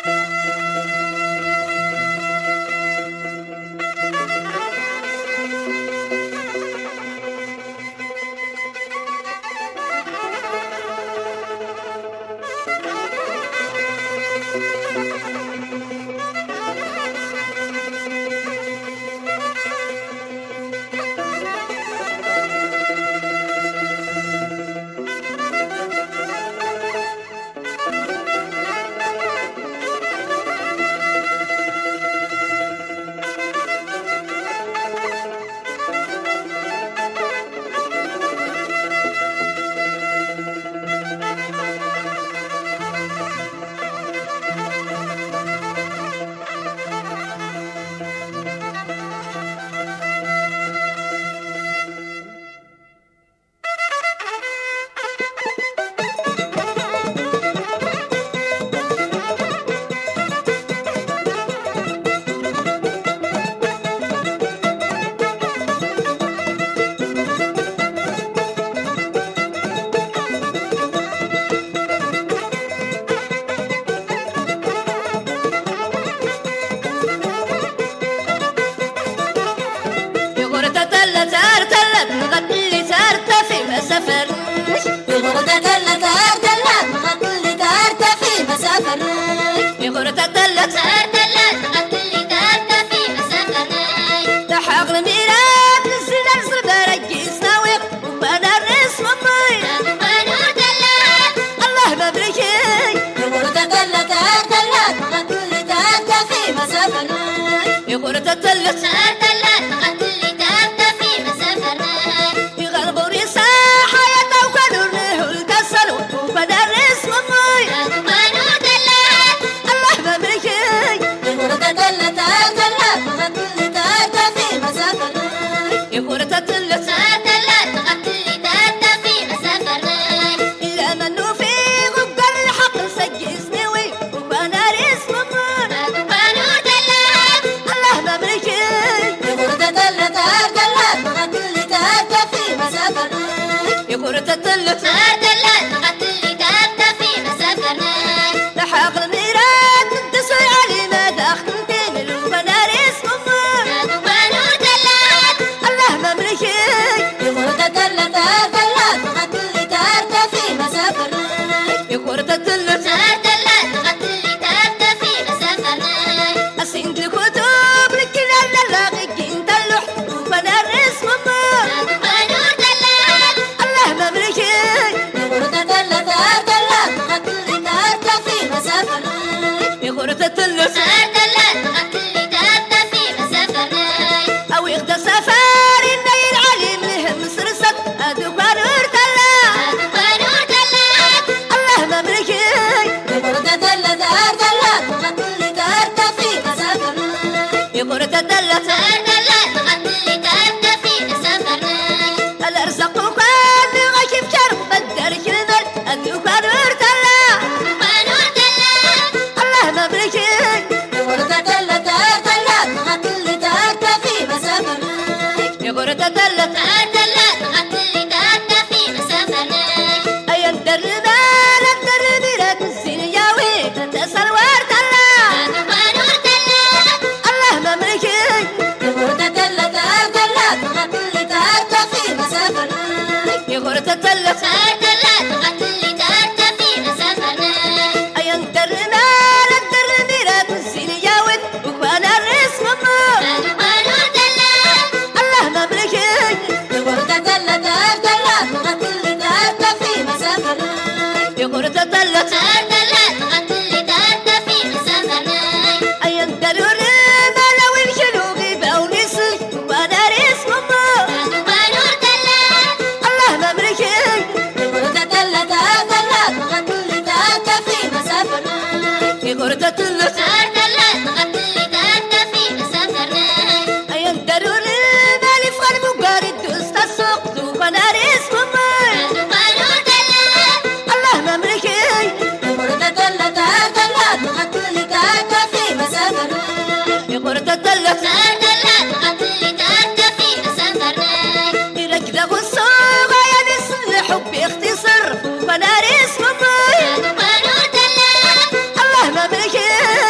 باختصر وانا رسم الله ما نور دلال الله ما ملكي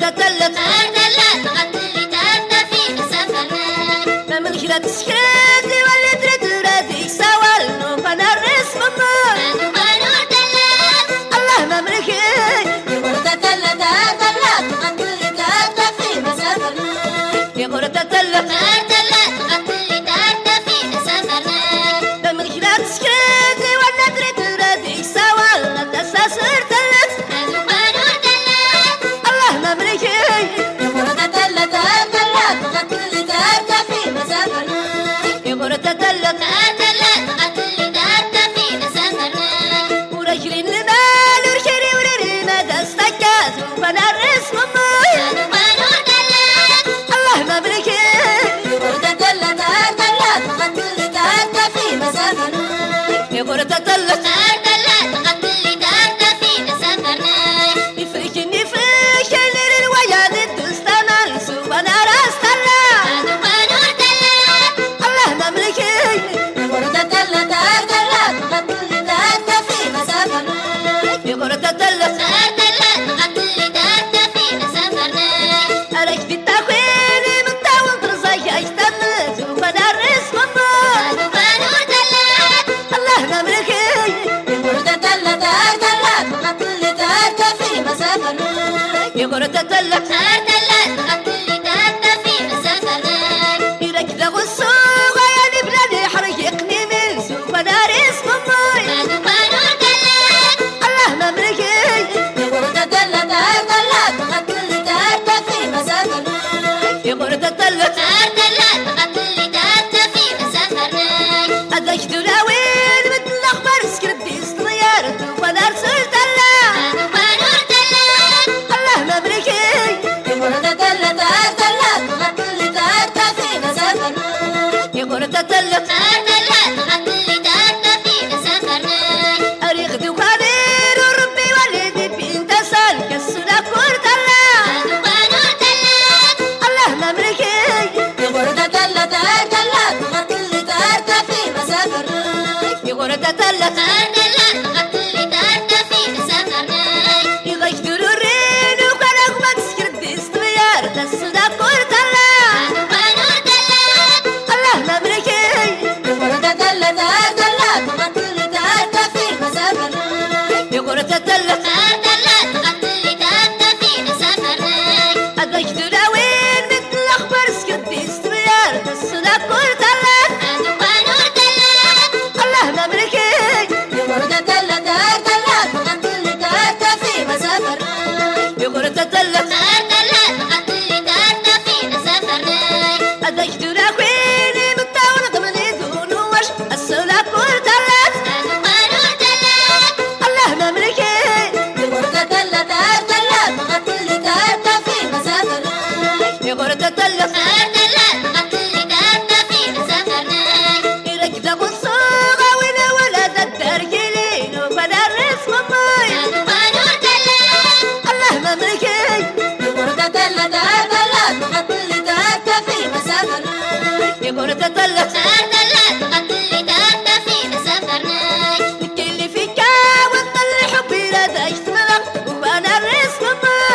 تتلت غتلي تاتفي سفرنا ما من خلات سكاتي ولا درت راديك سوال نوفانا الرسم الله ما ملكي يقول تتلت غتلي تاتفي سفرنا يقول تتلت غتلي تاتفي سفرنا ما من خلات سكاتي ولا درت راديك سوال تساسر تلت الله ما ملكي يقول تتلت غتلي تاتفي مسافرنا يقول تتلت غتلي تاتفي مسافرنا ورجلين المال ورشري ورري ما دستكات وفنا الرسم الله ما ملكي يقول تتلت غتلي تاتفي مسافرنا يقول تتلت غتلي تاتفي مسافرنا يفرشني فرشن الوياد الدستان سبحان راس الله ما ملكي يقول تتلت غتلي تاتفي مسافرنا يقول تتلت غتلي تاتفي مسافرنا أرك في التخوين من تاون ترزاي أجتمت سبحان الرسم الله ما ملكي يقول تتلت غتلي تاتفي مسافرنا يقول تتلت غتلي تاتفي مسافرنا يركض السوق يا بلادي حرقني من سوق دارس الله ما ملكي يقول تتلت غتلي تاتفي مسافرنا يقول تتلت غتلي تاتفي مسافرنا هذاك دراوين مثل الاخبار سكرتي سطيارة وفنار سلت الله ما ملكي يقول تتلت غتلي تاتفي مسافرنا يقول تتلت غتلي تاتفي مسافرنا أريق دوكادير وربي والدي بنت سالك السودا كورت الله ما ملكي يقول تتلت غتلي تاتفي مسافرنا يقول تتلت غتلي تاتفي مسافرنا إذا يقدروا الرين وكان أقبض سكرتي سطيارة السودا كورت الله ما ملكي يقول تتلت غتلي تاتفي مسافرنا يقول تتلت غتلي تاتفي مسافرنا هذاك دراوين مثل الأخبار سكرتي سطيارة السودا كورت الله ما ملكي يقول تتلت غتلي تاتفي مسافرنا يقول تتلت غتلي تاتفي مسافرنا هذاك دراوين متاون ضمني دون واش السودا كورت الله ما ملكي يقول تتلت غتلي تاتفي مسافرنا يقول تتلت غتلي تاتفي مسافرنا يركض السوق وين ولد الترجلين وفنا الرسم الله ما ملكي يقول تتلت غتلي تاتفي مسافرنا يقول تتلت غتلي تاتفي مسافرنا اللي فيك وتطلع حبي لا تجتمع وفنا الرسم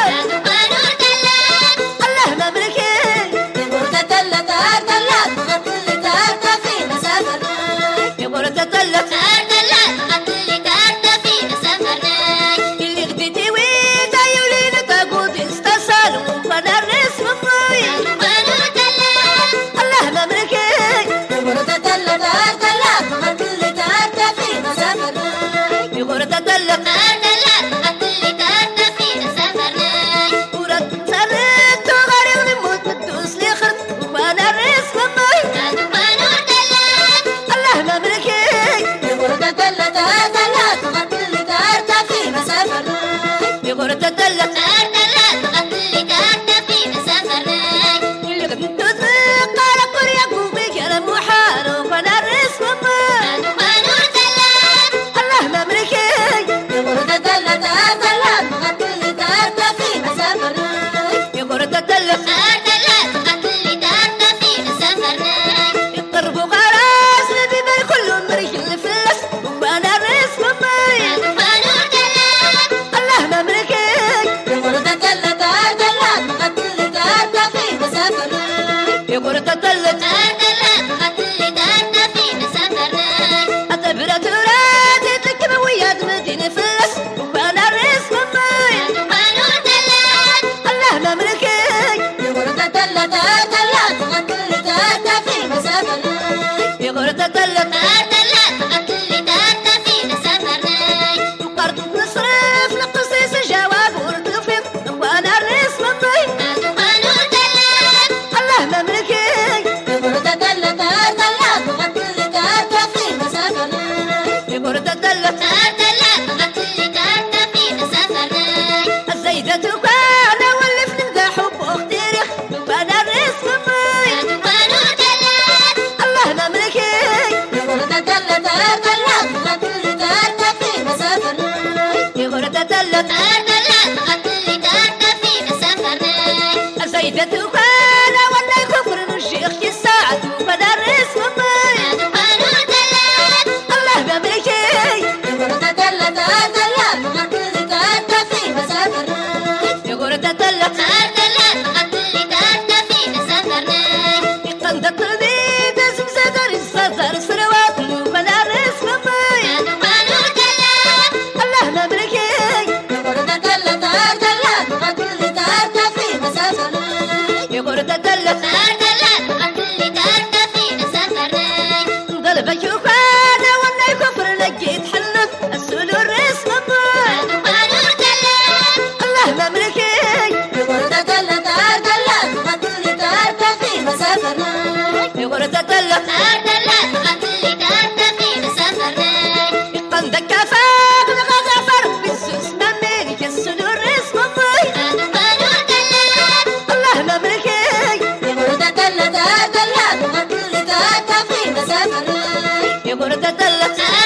الله ما ملكي يقول تتلت غتلي تاتفي مسافرنا يقول تتلت غتلي تاتفي مسافرنا اللي غديتي وين يولينا تقود استصال وفنا الرسم الله ما ملكي يقول تتلت غتلي تاتفي مسافرنا يقول تتلت غتلي تاتفي مسافرنا ورد سرت وغير نموت مدوس لي خرط وفنا الرسم الله ما ملكي يقول تتلت غتلي تاتفي مسافرنا يقول تتلت غتلي تاتفي مسافرنا اللي غدنتو قال كل يقومك يا محال وفنا الرسم الله ما ملكي يقول تتلت برات وراتي تكب ويا مدينة فلس وانا الرزق مي الله ما ملكي يغرد تلت غدل تاتا في مسافرنا يغرد تلت غدل تاتا في مسافرنا وقرض نصرف نقصيص الجواب ورتفق وانا الرزق مي الله ما ملكي يغرد تلت غدل تاتا في مسافرنا يغرد تلت غدل تاتا في مسافرنا الزيدة كان ولف نبدا حب واختيري وانا الرزق مي الله ما ملكي يغرد تلت غدل تاتا في مسافرنا يغرد تلت غدل تاتا في مسافرنا الزيدة كان ولا يكفر الشيخ الساعة وانا الرزق مي الله ما ملكي يغرد تلت غدل تاتا في مسافرنا يغرد تلت غدل تاتا في مسافرنا يقندق ترديد زمزادر الصدر سروات وانا الرزق مي الله ما ملكي يغرد تلت غدل تاتا في مسافرنا يغرد تلت غدل تاتا في مسافرنا قلبك يخان وانا يكفر لقيت حلف السول الرزق مي الله ما ملكي يغرد تلت غدل تاتا في مسافرنا يغرد تلت غدل تاتا في مسافرنا يقندك كفاك غفر بالسوس مميك السول الرزق مي الله ما ملكي يغرد تلت غدل تاتا في مسافرنا يغرد تلت